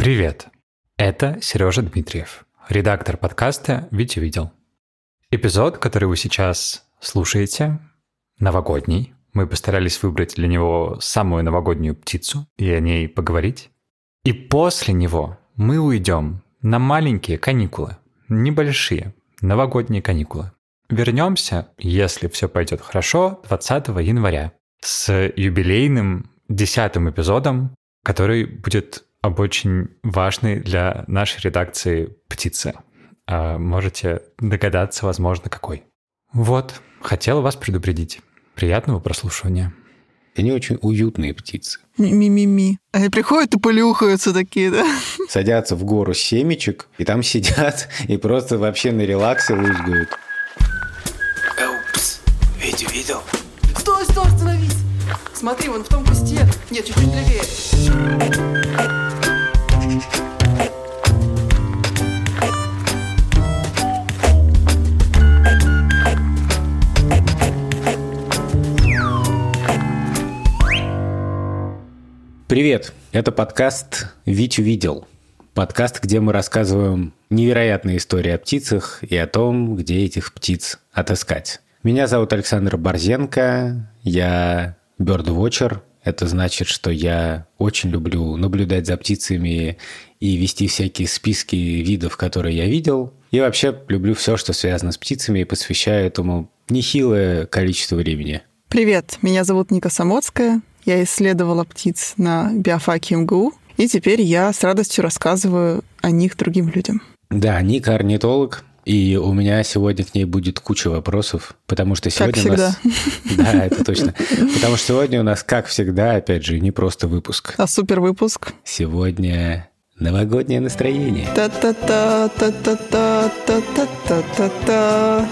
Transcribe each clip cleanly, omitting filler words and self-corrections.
Привет! Это Сережа Дмитриев, редактор подкаста «Витя видел». Эпизод, который вы сейчас слушаете, новогодний. Мы постарались выбрать для него самую новогоднюю птицу и о ней поговорить. И после него мы уйдем на маленькие каникулы, небольшие новогодние каникулы. Вернемся, если все пойдет хорошо, 20 января с юбилейным 10-м эпизодом, который будет об очень важной для нашей редакции птице. Можете догадаться, возможно, какой. Вот, хотел вас предупредить. Приятного прослушивания. Они очень уютные птицы. Ми-ми-ми. Они приходят и плюхаются такие, да? Садятся в гору семечек, и там сидят, и просто вообще на релаксе лузгают. Упс, Витю видел? Стой, остановись! Смотри, вон в том кусте. Нет, чуть-чуть левее. Привет, это подкаст «Витю видел». Подкаст, где мы рассказываем невероятные истории о птицах и о том, где этих птиц отыскать. Меня зовут Александр Борзенко, я бёрдвотчер. Это значит, что я очень люблю наблюдать за птицами и вести всякие списки видов, которые я видел. И вообще люблю все, что связано с птицами, и посвящаю этому нехилое количество времени. Привет, меня зовут Ника Самоцкая. Я исследовала птиц на биофаке МГУ, и теперь я с радостью рассказываю о них другим людям. Да, Ника орнитолог, и у меня сегодня к ней будет куча вопросов, потому что сегодня как всегда. Да, это точно. Потому что сегодня у нас, как всегда, опять же, не просто выпуск. А супер выпуск. Сегодня новогоднее настроение. Та-та-та, та-та-та, та-та-та-та-та.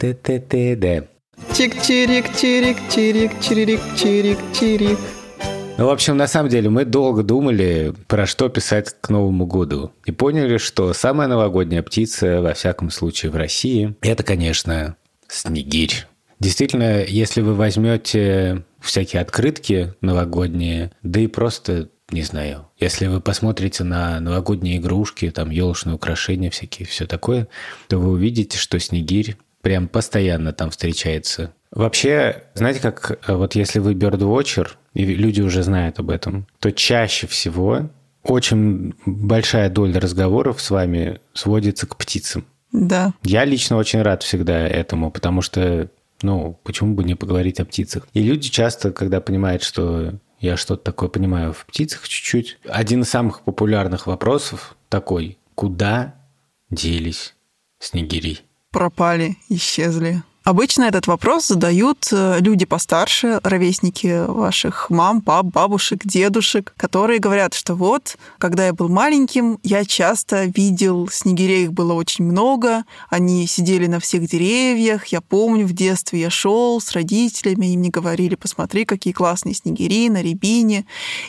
Т-т-т-д. Чик-чирик, чирик, чирик, чирик, чирик, чирик. Ну, в общем, на самом деле, мы долго думали, про что писать к Новому году. И поняли, что самая новогодняя птица, во всяком случае, в России, это, конечно, снегирь. Действительно, если вы возьмете всякие открытки новогодние, да и просто, не знаю, если вы посмотрите на новогодние игрушки, там, елочные украшения всякие, все такое, то вы увидите, что снегирь прям постоянно там встречается. Вообще, знаете, как вот если вы бёрдвотчер, и люди уже знают об этом, то чаще всего очень большая доля разговоров с вами сводится к птицам. Да. Я лично очень рад всегда этому, потому что, почему бы не поговорить о птицах? И люди часто, когда понимают, что я что-то такое понимаю в птицах чуть-чуть, один из самых популярных вопросов такой: куда делись снегири? Пропали, исчезли. Обычно этот вопрос задают люди постарше, ровесники ваших мам, пап, бабушек, дедушек, которые говорят, что вот, когда я был маленьким, я часто видел снегирей, их было очень много, они сидели на всех деревьях, я помню, в детстве я шел с родителями, они мне говорили: посмотри, какие классные снегири на рябине.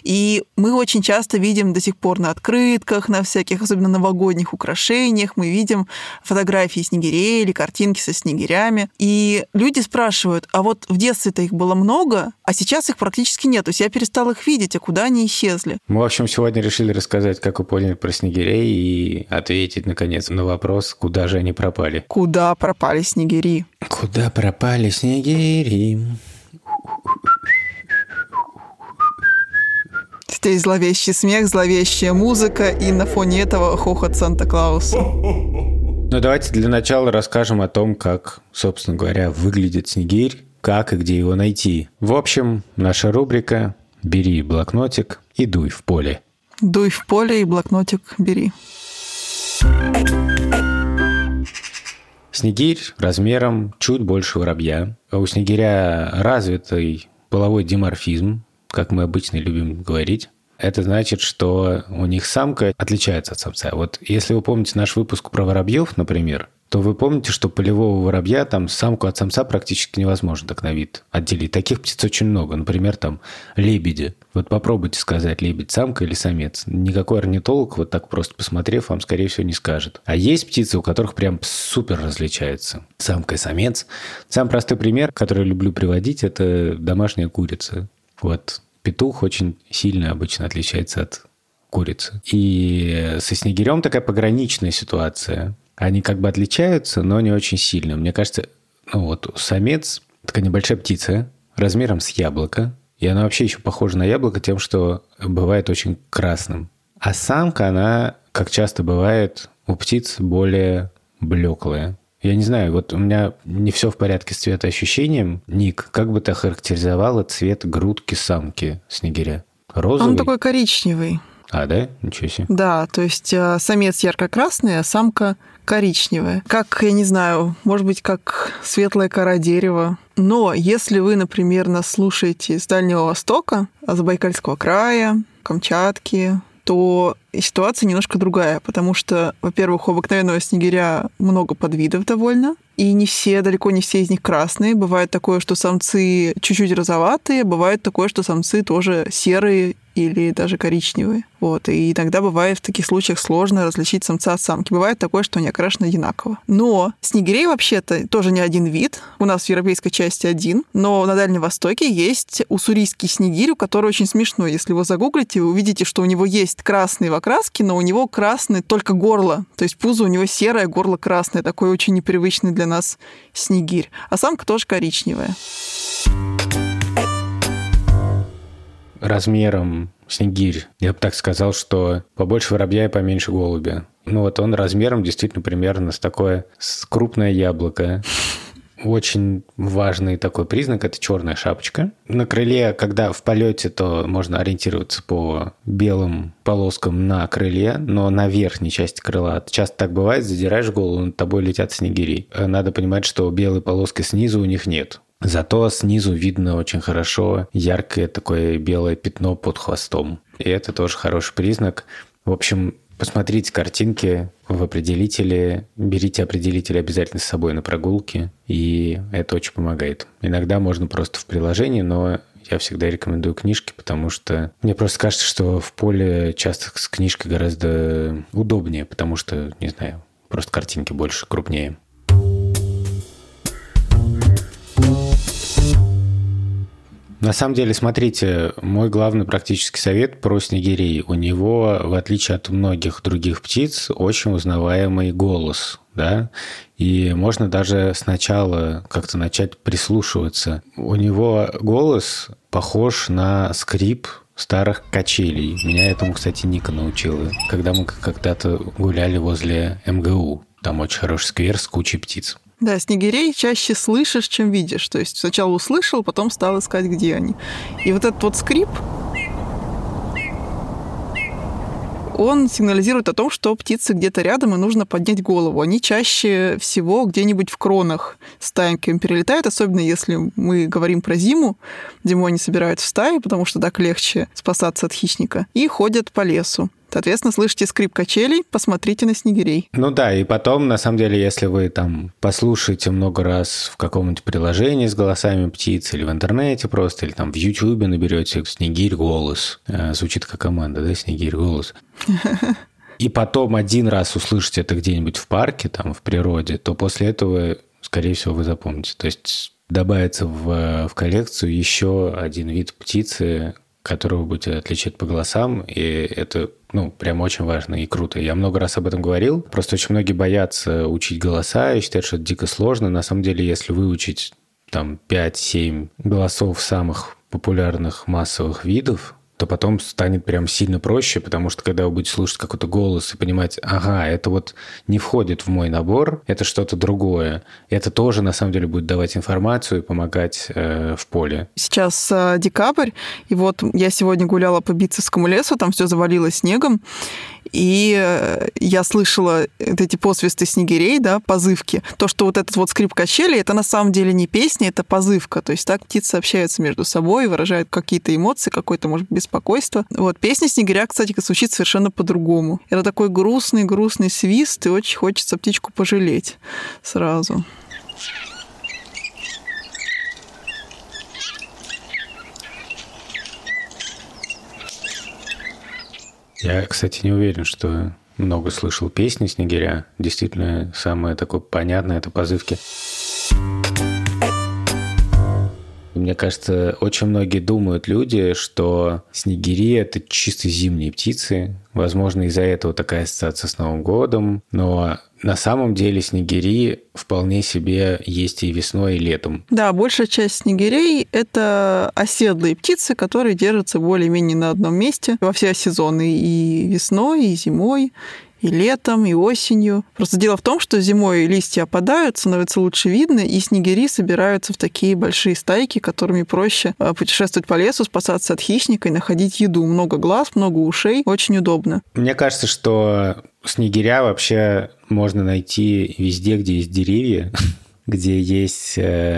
И мы очень часто видим до сих пор на открытках, на всяких, особенно новогодних украшениях, мы видим фотографии снегирей или картинки со снегирями. И люди спрашивают: а вот в детстве-то их было много, а сейчас их практически нет. То есть я перестал их видеть, а куда они исчезли? Мы, в общем, сегодня решили рассказать, как вы поняли про снегирей, и ответить, наконец, на вопрос, куда же они пропали. Куда пропали снегири? Куда пропали снегири? Здесь зловещий смех, зловещая музыка, и на фоне этого хохот Санта-Клауса. Давайте для начала расскажем о том, как, собственно говоря, выглядит снегирь, как и где его найти. В общем, наша рубрика «Бери блокнотик и дуй в поле». Дуй в поле и блокнотик бери. Снегирь размером чуть больше воробья. У снегиря развитый половой диморфизм, как мы обычно любим говорить. Это значит, что у них самка отличается от самца. Вот если вы помните наш выпуск про воробьев, например, то вы помните, что полевого воробья там самку от самца практически невозможно так на вид отделить. Таких птиц очень много. Например, там лебеди. Вот попробуйте сказать, лебедь самка или самец. Никакой орнитолог, вот так просто посмотрев, вам, скорее всего, не скажет. А есть птицы, у которых прям супер различаются. Самка и самец. Самый простой пример, который я люблю приводить, это домашняя курица. Вот петух очень сильно обычно отличается от курица. И со снегирем такая пограничная ситуация. Они как бы отличаются, но не очень сильно. Мне кажется, самец – такая небольшая птица размером с яблоко. И она вообще еще похожа на яблоко тем, что бывает очень красным. А самка, она, как часто бывает, у птиц более блеклая. Я не знаю, вот у меня не все в порядке с цветоощущением. Ник, как бы ты охарактеризовала цвет грудки самки снегиря? Розовый? Он такой коричневый. А, да? Ничего себе. Да, то есть самец ярко-красный, а самка коричневая. Как, я не знаю, может быть, как светлая кора дерева. Но если вы, например, нас слушаете с Дальнего Востока, Забайкальского края, Камчатки, то ситуация немножко другая, потому что, во-первых, у обыкновенного снегиря много подвидов довольно, и далеко не все из них красные. Бывает такое, что самцы чуть-чуть розоватые, бывает такое, что самцы тоже серые или даже коричневые. Вот. И иногда бывает в таких случаях сложно различить самца от самки. Бывает такое, что они окрашены одинаково. Но снегирей вообще-то тоже не один вид. У нас в европейской части один. Но на Дальнем Востоке есть уссурийский снегирь, который очень смешной. Если вы загуглите, вы увидите, что у него есть красные в окраске, но у него красное только горло. То есть пузо у него серое, горло красное. Такой очень непривычный для нас снегирь. А самка тоже коричневая. Размером снегирь, я бы так сказал, что побольше воробья и поменьше голубя. Он размером действительно примерно с крупное яблоко. Очень важный такой признак – это черная шапочка. На крыле, когда в полете, то можно ориентироваться по белым полоскам на крыле, но на верхней части крыла. Часто так бывает, задираешь голову, над тобой летят снегири. Надо понимать, что белой полоски снизу у них нет. Зато снизу видно очень хорошо яркое такое белое пятно под хвостом. И это тоже хороший признак. В общем, посмотрите картинки в определителе, берите определители обязательно с собой на прогулки, и это очень помогает. Иногда можно просто в приложении, но я всегда рекомендую книжки, потому что мне просто кажется, что в поле часто с книжкой гораздо удобнее, потому что, не знаю, просто картинки больше, крупнее. На самом деле, смотрите, мой главный практический совет про снегирей. У него, в отличие от многих других птиц, очень узнаваемый голос, да, и можно даже сначала как-то начать прислушиваться. У него голос похож на скрип старых качелей. Меня этому, кстати, Ника научила, когда мы когда-то гуляли возле МГУ. Там очень хороший сквер с кучей птиц. Да, снегирей чаще слышишь, чем видишь. То есть сначала услышал, потом стал искать, где они. И вот этот вот скрип, он сигнализирует о том, что птицы где-то рядом, и нужно поднять голову. Они чаще всего где-нибудь в кронах стаеньками перелетают, особенно если мы говорим про зиму. Зимой они собираются в стаи, потому что так легче спасаться от хищника, и ходят по лесу. Соответственно, слышите скрип качелей, посмотрите на снегирей. Ну да, и потом, на самом деле, если вы там послушаете много раз в каком-нибудь приложении с голосами птиц, или в интернете просто, или там в Ютубе наберете «Снегирь голос». Звучит как команда, да, «Снегирь голос». И потом один раз услышите это где-нибудь в парке, там, в природе, то после этого, скорее всего, вы запомните. То есть добавится в коллекцию еще один вид птицы, которого вы будете отличать по голосам, и это, прям очень важно и круто. Я много раз об этом говорил, просто очень многие боятся учить голоса и считают, что это дико сложно. На самом деле, если выучить там 5-7 голосов самых популярных массовых видов, то потом станет прям сильно проще, потому что когда вы будете слушать какой-то голос и понимать, ага, это вот не входит в мой набор, это что-то другое. Это тоже, на самом деле, будет давать информацию и помогать в поле. Сейчас декабрь, и вот я сегодня гуляла по Битцевскому лесу, там все завалилось снегом, и я слышала эти посвисты снегирей, да, позывки. То, что вот этот вот скрип качели, это на самом деле не песня, это позывка. То есть так птицы общаются между собой, выражают какие-то эмоции, какое-то, может быть, беспокойство. Вот песня снегиря, кстати, звучит совершенно по-другому. Это такой грустный свист, и очень хочется птичку пожалеть сразу. Я, кстати, не уверен, что много слышал песни снегиря. Действительно, самое такое понятное – это позывки. Мне кажется, очень многие думают люди, что снегири – это чисто зимние птицы, Возможно, из-за этого такая ассоциация с Новым годом. Но на самом деле снегири вполне себе есть и весной, и летом. Да, большая часть снегирей – это оседлые птицы, которые держатся более-менее на одном месте во все сезоны, и весной, и зимой, и летом, и осенью. Просто дело в том, что зимой листья опадают, становится лучше видно, и снегири собираются в такие большие стайки, которыми проще путешествовать по лесу, спасаться от хищника и находить еду. Много глаз, много ушей, очень удобно. Мне кажется, что снегиря вообще можно найти везде, где есть деревья, где есть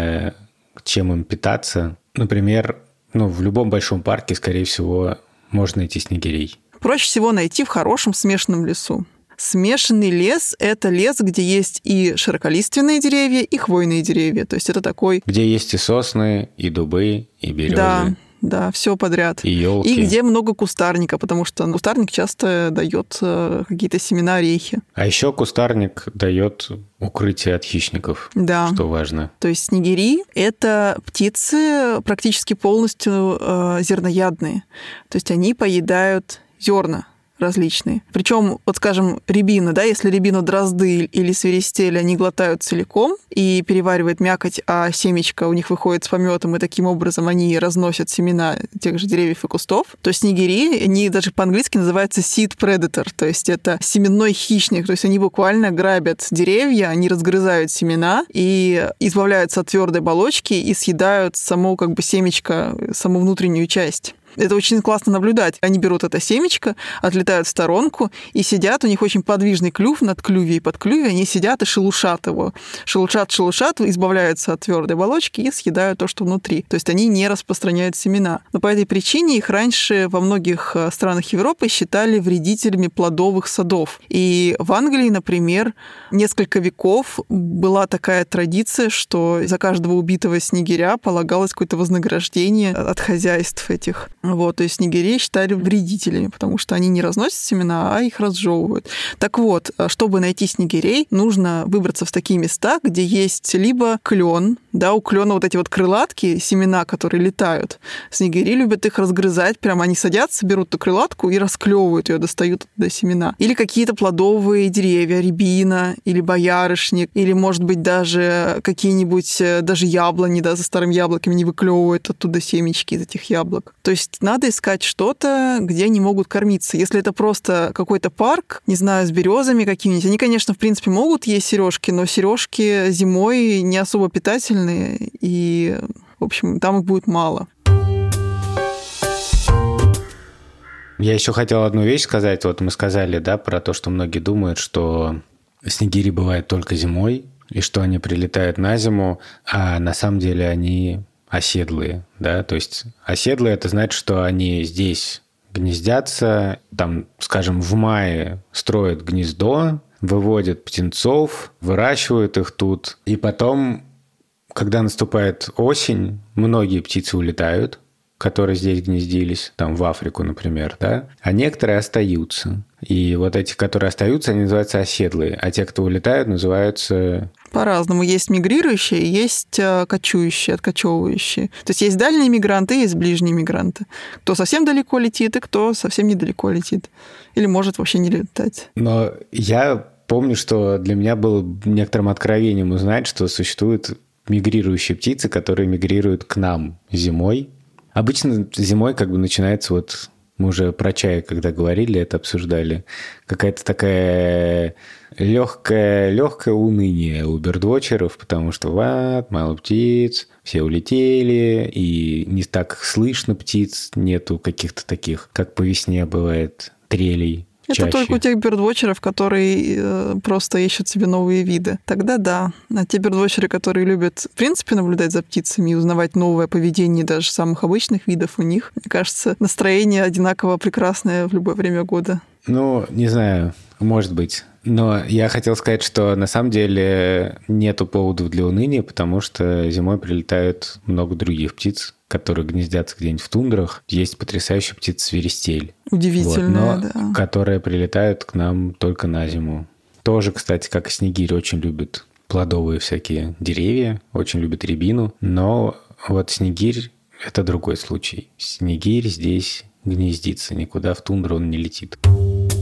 чем им питаться. Например, в любом большом парке, скорее всего, можно найти снегирей. Проще всего найти в хорошем смешанном лесу. Смешанный лес – это лес, где есть и широколиственные деревья, и хвойные деревья. То есть это такой... Где есть и сосны, и дубы, и березы. Да, все подряд. И елки. И где много кустарника, потому что кустарник часто дает какие-то семена, орехи. А еще кустарник дает укрытие от хищников, да. Что важно. То есть снегири – это птицы практически полностью зерноядные. То есть они поедают зерна различные. Причем, вот скажем, рябина, да, если рябину дрозды или свиристели, они глотают целиком и переваривают мякоть, а семечко у них выходит с пометом, и таким образом они разносят семена тех же деревьев и кустов, то снегири, они даже по-английски называются seed predator, то есть это семенной хищник, то есть они буквально грабят деревья, они разгрызают семена и избавляются от твердой оболочки и съедают само семечко, саму внутреннюю часть. Это очень классно наблюдать. Они берут это семечко, отлетают в сторонку и сидят. У них очень подвижный клюв над клюве и под клюве. Они сидят и шелушат его. Шелушат, избавляются от твердой оболочки и съедают то, что внутри. То есть они не распространяют семена. Но по этой причине их раньше во многих странах Европы считали вредителями плодовых садов. И в Англии, например, несколько веков была такая традиция, что за каждого убитого снегиря полагалось какое-то вознаграждение от хозяйств этих. То есть снегирей считали вредителями, потому что они не разносят семена, а их разжевывают. Так вот, чтобы найти снегирей, нужно выбраться в такие места, где есть либо клен, да, у клена вот эти вот крылатки, семена, которые летают. Снегири любят их разгрызать, прямо они садятся, берут эту крылатку и расклевывают ее, достают оттуда семена. Или какие-то плодовые деревья, рябина, или боярышник, или, может быть, даже какие-нибудь, даже яблони, да, за старыми яблоками не выклевывают оттуда семечки из этих яблок. То есть надо искать что-то, где они могут кормиться. Если это просто какой-то парк, не знаю, с березами какими-нибудь, они, конечно, в принципе, могут есть сережки, но сережки зимой не особо питательные, и, в общем, там их будет мало. Я еще хотел одну вещь сказать. Вот мы сказали, да, про то, что многие думают, что снегири бывают только зимой, и что они прилетают на зиму, а на самом деле они оседлые, да, то есть оседлые – это значит, что они здесь гнездятся, там, скажем, в мае строят гнездо, выводят птенцов, выращивают их тут, и потом, когда наступает осень, многие птицы улетают, которые здесь гнездились, там в Африку, например, да, а некоторые остаются. И вот эти, которые остаются, они называются оседлые, а те, кто улетают, называются... По-разному. Есть мигрирующие, есть кочующие, откочевывающие. То есть есть дальние мигранты, есть ближние мигранты. Кто совсем далеко летит, и кто совсем недалеко летит. Или может вообще не летать. Но я помню, что для меня было некоторым откровением узнать, что существуют мигрирующие птицы, которые мигрируют к нам зимой. Обычно зимой начинается мы уже про чай, когда говорили, это обсуждали, какая-то такая легкое уныние у бёрдвотчеров, потому что мало птиц, все улетели, и не так слышно птиц, нету каких-то таких, как по весне бывает, трелей. Это только у тех бёрдвотчеров, которые просто ищут себе новые виды. Тогда да. А те бёрдвотчеры, которые любят, в принципе, наблюдать за птицами и узнавать новое поведение даже самых обычных видов, у них, мне кажется, настроение одинаково прекрасное в любое время года. Не знаю, может быть. Но я хотел сказать, что на самом деле нету поводов для уныния, потому что зимой прилетают много других птиц, которые гнездятся где-нибудь в тундрах. Есть потрясающая птица свиристель. Удивительная, да. Которые прилетают к нам только на зиму. Тоже, кстати, как и снегирь, очень любят плодовые всякие деревья, очень любят рябину. Но снегирь – это другой случай. Снегирь здесь гнездится, никуда в тундру он не летит.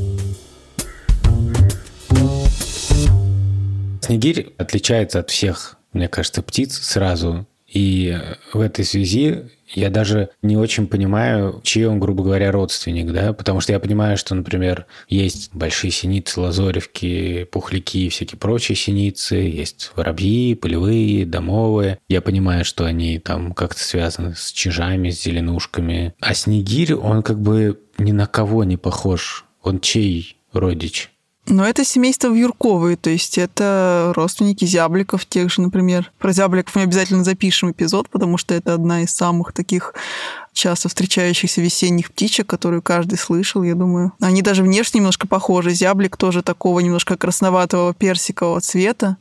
снегирь отличается от всех, мне кажется, птиц сразу. И в этой связи я даже не очень понимаю, чей он, грубо говоря, родственник, да, потому что я понимаю, что, например, есть большие синицы, лазоревки, пухляки и всякие прочие синицы, есть воробьи, полевые, домовые. Я понимаю, что они там как-то связаны с чижами, с зеленушками. А снегирь, он как бы ни на кого не похож. Он чей родич? Но это семейство вьюрковые, то есть это родственники зябликов тех же, например. Про зябликов мы обязательно запишем эпизод, потому что это одна из самых таких часто встречающихся весенних птичек, которую каждый слышал, я думаю. Они даже внешне немножко похожи. Зяблик тоже такого немножко красноватого персикового цвета,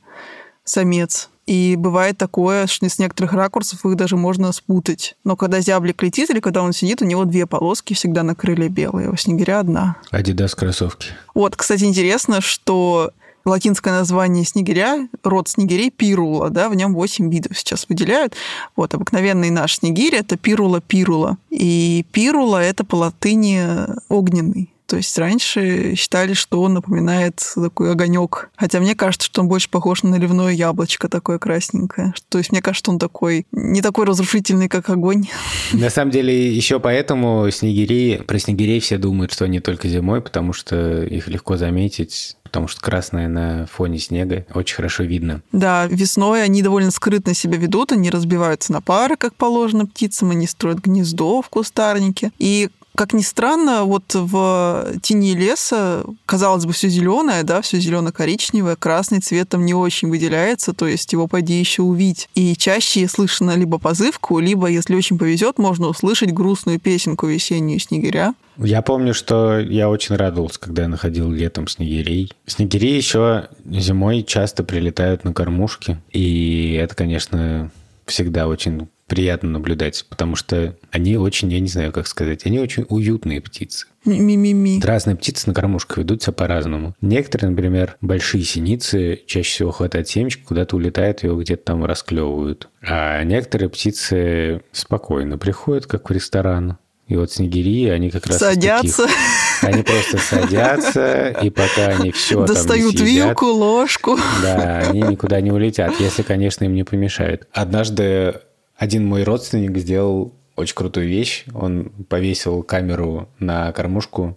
самец. И бывает такое, что с некоторых ракурсов их даже можно спутать. Но когда зяблик летит или когда он сидит, у него 2 полоски всегда на крыле белые, а у снегиря 1. Адидас кроссовки. Вот, кстати, интересно, что латинское название снегиря, род снегирей пирула, да, в нем 8 видов сейчас выделяют. Вот, обыкновенный наш снегирь – это пирула. И пирула – это по латыни огненный. То есть раньше считали, что он напоминает такой огонек. Хотя мне кажется, что он больше похож на наливное яблочко такое красненькое. То есть мне кажется, что он такой не такой разрушительный, как огонь. На самом деле, еще поэтому про снегирей все думают, что они только зимой, потому что их легко заметить, потому что красное на фоне снега очень хорошо видно. Да, весной они довольно скрытно себя ведут, они разбиваются на пары, как положено птицам, они строят гнездо в кустарнике. И как ни странно, вот в тени леса, казалось бы, все зеленое, да, все зелено-коричневое, красный цвет там не очень выделяется, то есть его пойди еще увидеть. И чаще слышно либо позывку, либо, если очень повезет, можно услышать грустную песенку весеннюю снегиря. Я помню, что я очень радовался, когда я находил летом снегирей. Снегири еще зимой часто прилетают на кормушки, и это, конечно, всегда очень приятно наблюдать, потому что они очень, я не знаю, как сказать, они очень уютные птицы. Ми-ми-ми. Разные птицы на кормушках ведут себя по-разному. Некоторые, например, большие синицы, чаще всего хватает семечко, куда-то улетают, его где-то там расклевывают. А некоторые птицы спокойно приходят, как в ресторан. И вот снегири, они как раз садятся. Они просто садятся, и пока они все достают там не съедят, вилку, ложку. Да, они никуда не улетят, если, конечно, им не помешают. Однажды один мой родственник сделал очень крутую вещь. Он повесил камеру на кормушку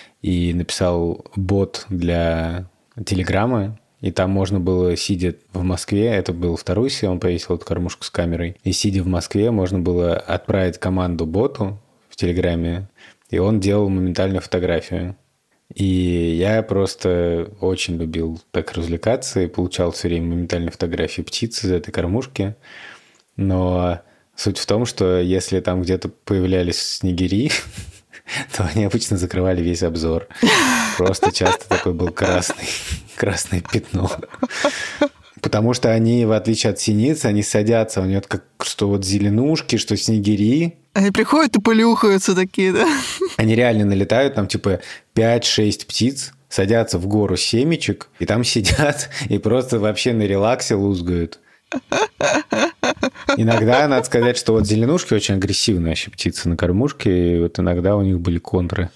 и написал бот для телеграммы. И там можно было, сидя в Москве, это был в Тарусе, он повесил эту кормушку с камерой, и сидя в Москве, можно было отправить команду боту в Телеграме, и он делал моментальную фотографию. И я просто очень любил так развлекаться и получал все время моментальные фотографии птиц из этой кормушки. Но суть в том, что если там где-то появлялись снегири, то они обычно закрывали весь обзор. Просто часто такой был красное пятно. Потому что они, в отличие от синиц, они садятся, у них как что вот зеленушки, что снегири. Они приходят и плюхаются такие, да? Они реально налетают, там типа 5-6 птиц, садятся в гору семечек, и там сидят, и просто вообще на релаксе лузгают. Иногда, надо сказать, что вот зеленушки очень агрессивные вообще птицы на кормушке, и вот иногда у них были контры.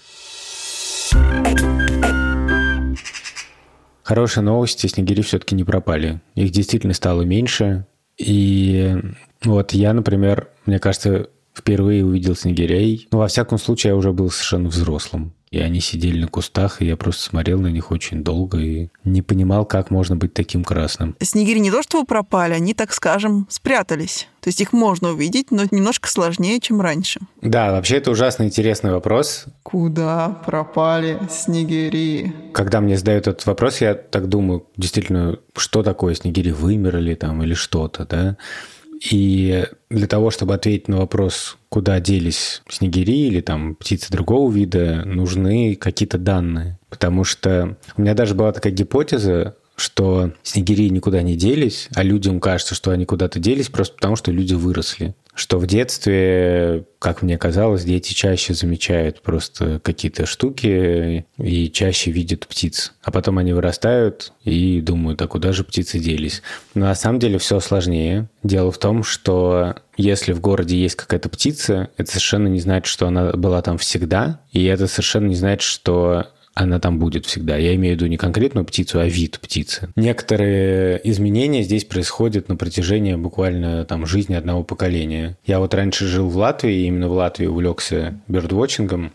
Хорошие новости, снегири все-таки не пропали. Их действительно стало меньше. И вот я, например, мне кажется, впервые увидел снегирей. Ну, во всяком случае, я уже был совершенно взрослым. И они сидели на кустах, и я просто смотрел на них очень долго и не понимал, как можно быть таким красным. Снегири не то что пропали, они, так скажем, спрятались. То есть их можно увидеть, но немножко сложнее, чем раньше. Да, вообще это ужасно интересный вопрос. Куда пропали снегири? Когда мне задают этот вопрос, я так думаю, действительно, что такое снегири, вымерли там или что-то, да? И для того, чтобы ответить на вопрос, куда делись снегири или там птицы другого вида, нужны какие-то данные. Потому что у меня даже была такая гипотеза, что снегири никуда не делись, а людям кажется, что они куда-то делись просто потому, что люди выросли. Что в детстве, как мне казалось, дети чаще замечают просто какие-то штуки и чаще видят птиц. А потом они вырастают и думают, а куда же птицы делись? Но на самом деле все сложнее. Дело в том, что если в городе есть какая-то птица, это совершенно не значит, что она была там всегда. И это совершенно не значит, что она там будет всегда. Я имею в виду не конкретную птицу, а вид птицы. Некоторые изменения здесь происходят на протяжении буквально там жизни одного поколения. Я вот раньше жил в Латвии, и именно в Латвии увлекся бёрдвотчингом,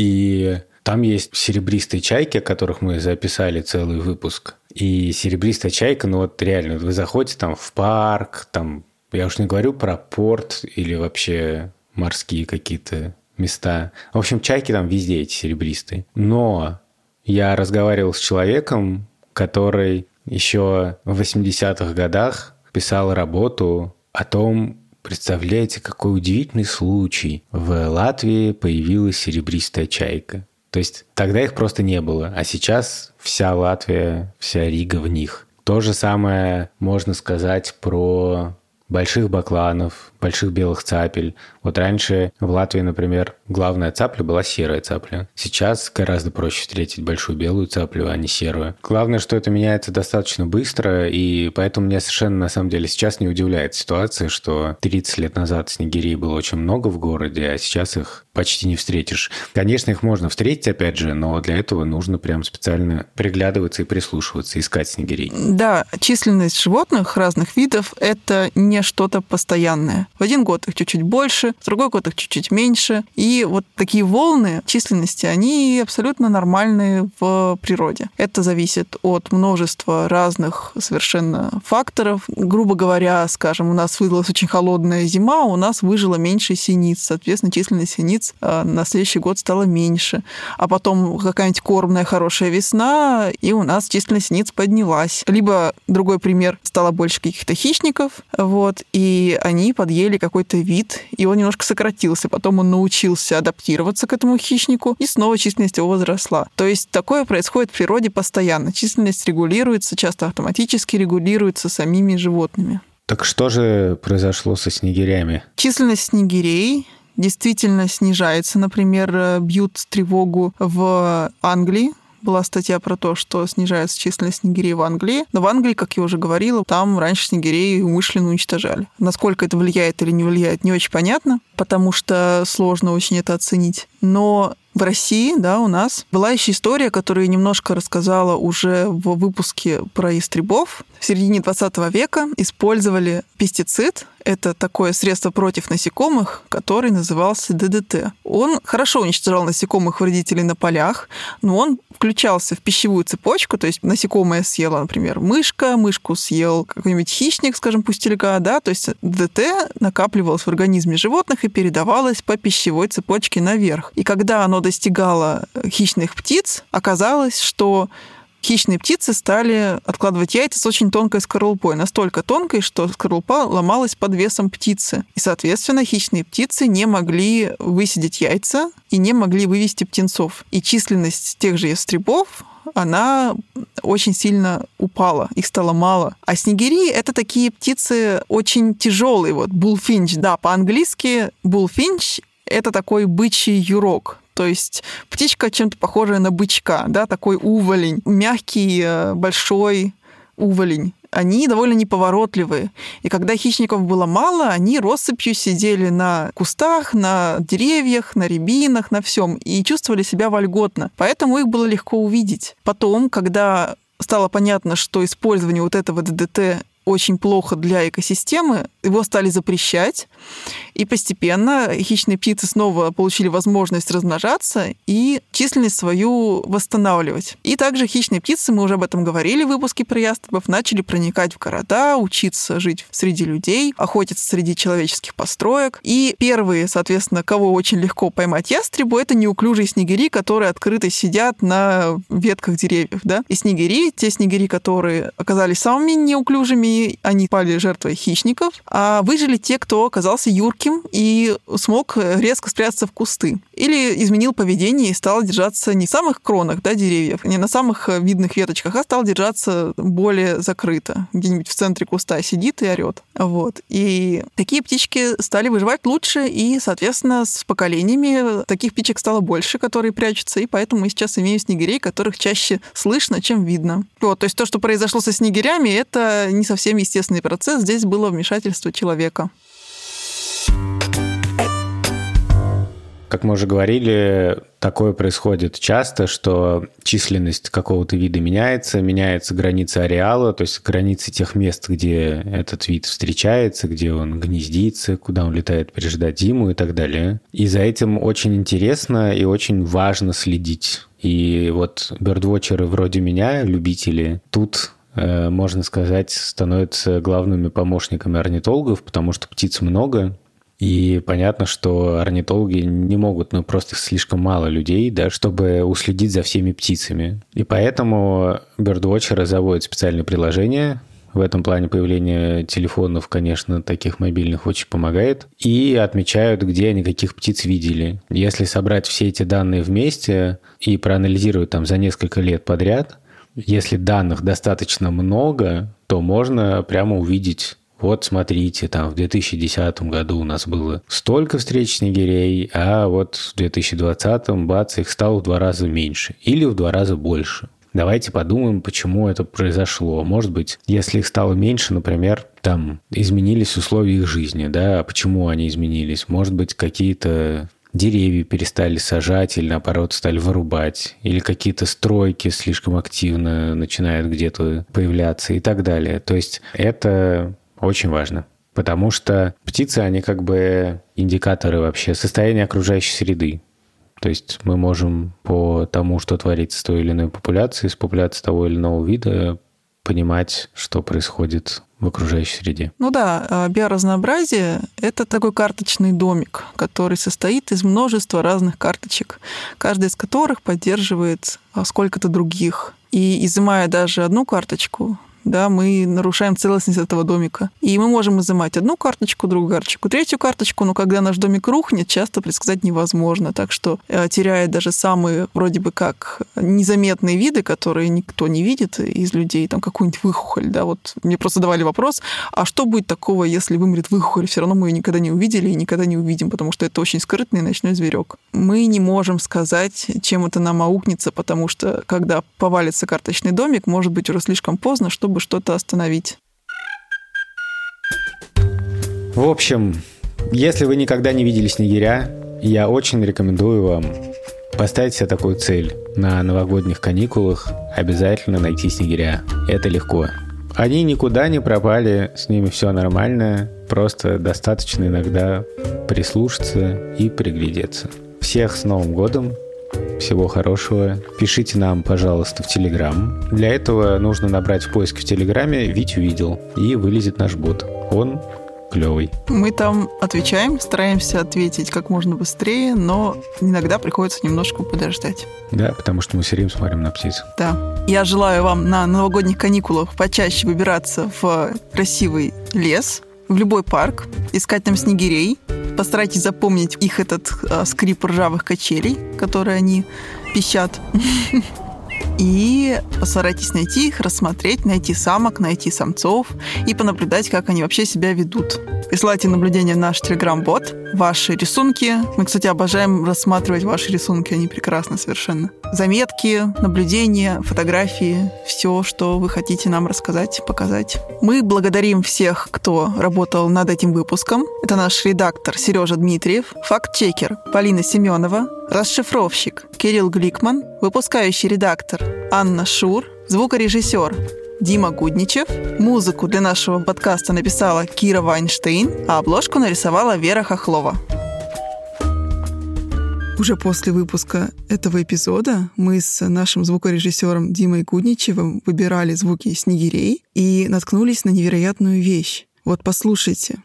и там есть серебристые чайки, о которых мы записали целый выпуск. И серебристая чайка, ну вот реально, вы заходите там в парк, там, я уж не говорю про порт или вообще морские какие-то места. В общем, чайки там везде эти серебристые. Но я разговаривал с человеком, который еще в 80-х годах писал работу о том, представляете, какой удивительный случай. В Латвии появилась серебристая чайка. То есть тогда их просто не было, а сейчас вся Латвия, вся Рига в них. То же самое можно сказать про больших бакланов, больших белых цапель. Вот раньше в Латвии, например, главная цапля была серая цапля. Сейчас гораздо проще встретить большую белую цаплю, а не серую. Главное, что это меняется достаточно быстро, и поэтому меня совершенно, на самом деле, сейчас не удивляет ситуация, что 30 лет назад снегирей было очень много в городе, а сейчас их почти не встретишь. Конечно, их можно встретить, опять же, но для этого нужно прям специально приглядываться и прислушиваться, искать снегирей. Да, численность животных разных видов – это не что-то постоянное. В один год их чуть-чуть больше, в другой год их чуть-чуть меньше. И вот такие волны численности, они абсолютно нормальные в природе. Это зависит от множества разных совершенно факторов. Грубо говоря, скажем, у нас выдалась очень холодная зима, у нас выжило меньше синиц. Соответственно, численность синиц на следующий год стала меньше. А потом какая-нибудь кормная хорошая весна, и у нас численность синиц поднялась. Либо, другой пример, стало больше каких-то хищников, вот, и они подъели какой-то вид, и он немножко сократился. Потом он научился адаптироваться к этому хищнику, и снова численность его возросла. То есть такое происходит в природе постоянно. Численность регулируется, часто автоматически регулируется самими животными. Так что же произошло со снегирями? Численность снегирей действительно снижается. Например, бьют тревогу в Англии. Была статья про то, что снижается численность снегирей в Англии. Но в Англии, как я уже говорила, там раньше снегирей умышленно уничтожали. Насколько это влияет или не влияет, не очень понятно, потому что сложно очень это оценить. Но в России, да, у нас была еще история, которую я немножко рассказала уже в выпуске про ястребов. В середине 20 века использовали пестицид. Это такое средство против насекомых, который назывался ДДТ. Он хорошо уничтожал насекомых-вредителей на полях, но он включался в пищевую цепочку, то есть насекомое съела, например, мышку съел какой-нибудь хищник, скажем, пустельга, да, то есть ДДТ накапливалось в организме животных и передавалось по пищевой цепочке наверх. И когда оно достигало хищных птиц, оказалось, что хищные птицы стали откладывать яйца с очень тонкой скорлупой, настолько тонкой, что скорлупа ломалась под весом птицы. И, соответственно, хищные птицы не могли высидеть яйца и не могли вывести птенцов. И численность тех же ястребов, она очень сильно упала, их стало мало. А снегири — это такие птицы очень тяжелые. Вот bullfinch, да, по-английски bullfinch — это такой бычий юрок. То есть птичка чем-то похожая на бычка, да, такой уволень, мягкий, большой уволень. Они довольно неповоротливые. И когда хищников было мало, они россыпью сидели на кустах, на деревьях, на рябинах, на всем и чувствовали себя вольготно. Поэтому их было легко увидеть. Потом, когда стало понятно, что использование вот этого ДДТ очень плохо для экосистемы, его стали запрещать, и постепенно хищные птицы снова получили возможность размножаться и численность свою восстанавливать. И также хищные птицы, мы уже об этом говорили в выпуске про ястребов, начали проникать в города, учиться жить среди людей, охотиться среди человеческих построек. И первые, соответственно, кого очень легко поймать ястребу, это неуклюжие снегири, которые открыто сидят на ветках деревьев. Да? И снегири, те снегири, которые оказались самыми неуклюжими, они пали жертвой хищников, а выжили те, кто оказался юрким и смог резко спрятаться в кусты. Или изменил поведение и стал держаться не в самых кронах, да, деревьев, не на самых видных веточках, а стал держаться более закрыто. Где-нибудь в центре куста сидит и орет. Вот. И такие птички стали выживать лучше, и, соответственно, с поколениями таких птичек стало больше, которые прячутся, и поэтому мы сейчас имеем снегирей, которых чаще слышно, чем видно. Вот. То есть то, что произошло со снегирями, это не совсем естественный процесс, здесь было вмешательство человека. Как мы уже говорили, такое происходит часто, что численность какого-то вида меняется граница ареала, то есть границы тех мест, где этот вид встречается, где он гнездится, куда он летает переждать зиму и так далее. И за этим очень интересно и очень важно следить. И вот бёрдвотчеры вроде меня, любители, тут, можно сказать, становятся главными помощниками орнитологов, потому что птиц много. И понятно, что орнитологи не могут, просто слишком мало людей, да, чтобы уследить за всеми птицами. И поэтому бёрдвотчеры заводят специальные приложения. В этом плане появление телефонов, конечно, таких мобильных очень помогает. И отмечают, где они каких птиц видели. Если собрать все эти данные вместе и проанализировать там за несколько лет подряд, если данных достаточно много, то можно прямо увидеть: вот смотрите, там в 2010 году у нас было столько встреч снегирей, а вот в 2020 бац, их стало в 2 раза меньше или в 2 раза больше. Давайте подумаем, почему это произошло. Может быть, если их стало меньше, например, там изменились условия их жизни, да, а почему они изменились? Может быть, какие-то деревья перестали сажать или, наоборот, стали вырубать, или какие-то стройки слишком активно начинают где-то появляться и так далее. То есть это очень важно, потому что птицы, они как бы индикаторы вообще состояния окружающей среды. То есть мы можем по тому, что творится с той или иной популяцией, с популяцией того или иного вида, понимать, что происходит в окружающей среде. Ну да, биоразнообразие — это такой карточный домик, который состоит из множества разных карточек, каждая из которых поддерживает сколько-то других. И изымая даже одну карточку, да, мы нарушаем целостность этого домика. И мы можем изымать одну карточку, другую карточку, третью карточку, но когда наш домик рухнет, часто предсказать невозможно. Так что теряет даже самые вроде бы как незаметные виды, которые никто не видит из людей, там какую-нибудь выхухоль, да, вот мне просто давали вопрос, а что будет такого, если вымрет выхухоль? Все равно мы ее никогда не увидели и никогда не увидим, потому что это очень скрытный ночной зверек. Мы не можем сказать, чем это нам аукнется, потому что когда повалится карточный домик, может быть уже слишком поздно, чтобы что-то остановить. В общем, если вы никогда не видели снегиря, я очень рекомендую вам поставить себе такую цель: на новогодних каникулах обязательно найти снегиря. Это легко. Они никуда не пропали, с ними все нормально, просто достаточно иногда прислушаться и приглядеться. Всех с Новым годом! Всего хорошего. Пишите нам, пожалуйста, в Телеграм. Для этого нужно набрать в поиске в Телеграме «Вить увидел», и вылезет наш бот. Он клевый. Мы там отвечаем, стараемся ответить как можно быстрее, но иногда приходится немножко подождать. Да, потому что мы все время смотрим на птиц. Да. Я желаю вам на новогодних каникулах почаще выбираться в красивый лес, в любой парк, искать там снегирей. Постарайтесь запомнить их этот скрип ржавых качелей, которые они пищат. И постарайтесь найти их, рассмотреть, найти самок, найти самцов и понаблюдать, как они вообще себя ведут. Присылайте наблюдения в наш Telegram-бот, ваши рисунки. Мы, кстати, обожаем рассматривать ваши рисунки, они прекрасны совершенно. Заметки, наблюдения, фотографии, все, что вы хотите нам рассказать, показать. Мы благодарим всех, кто работал над этим выпуском. Это наш редактор Сережа Дмитриев, факт-чекер Полина Семенова, расшифровщик Кирилл Гликман, выпускающий редактор Анна Шур, звукорежиссер Дима Гудничев. Музыку для нашего подкаста написала Кира Вайнштейн, а обложку нарисовала Вера Хохлова. Уже после выпуска этого эпизода мы с нашим звукорежиссером Димой Гудничевым выбирали звуки снегирей и наткнулись на невероятную вещь. Вот послушайте.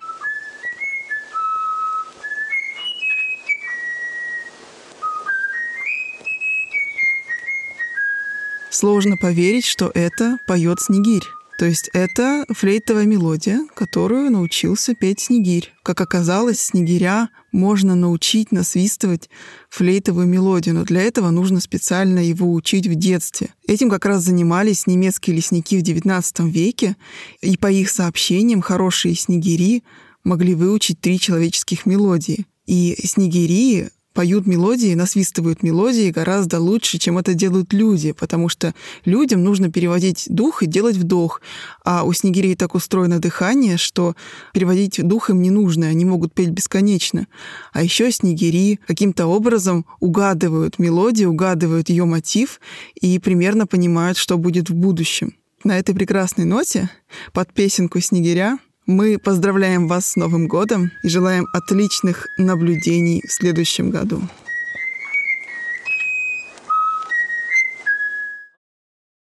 Сложно поверить, что это поет снегирь. То есть это флейтовая мелодия, которую научился петь снегирь. Как оказалось, снегиря можно научить насвистывать флейтовую мелодию, но для этого нужно специально его учить в детстве. Этим как раз занимались немецкие лесники в XIX веке, и по их сообщениям хорошие снегири могли выучить 3 человеческих мелодии. И снегири, поют мелодии, насвистывают мелодии гораздо лучше, чем это делают люди, потому что людям нужно переводить дух и делать вдох. А у снегирей так устроено дыхание, что переводить дух им не нужно, они могут петь бесконечно. А еще снегири каким-то образом угадывают мелодию, угадывают ее мотив и примерно понимают, что будет в будущем. На этой прекрасной ноте, под песенку «Снегиря», мы поздравляем вас с Новым годом и желаем отличных наблюдений в следующем году.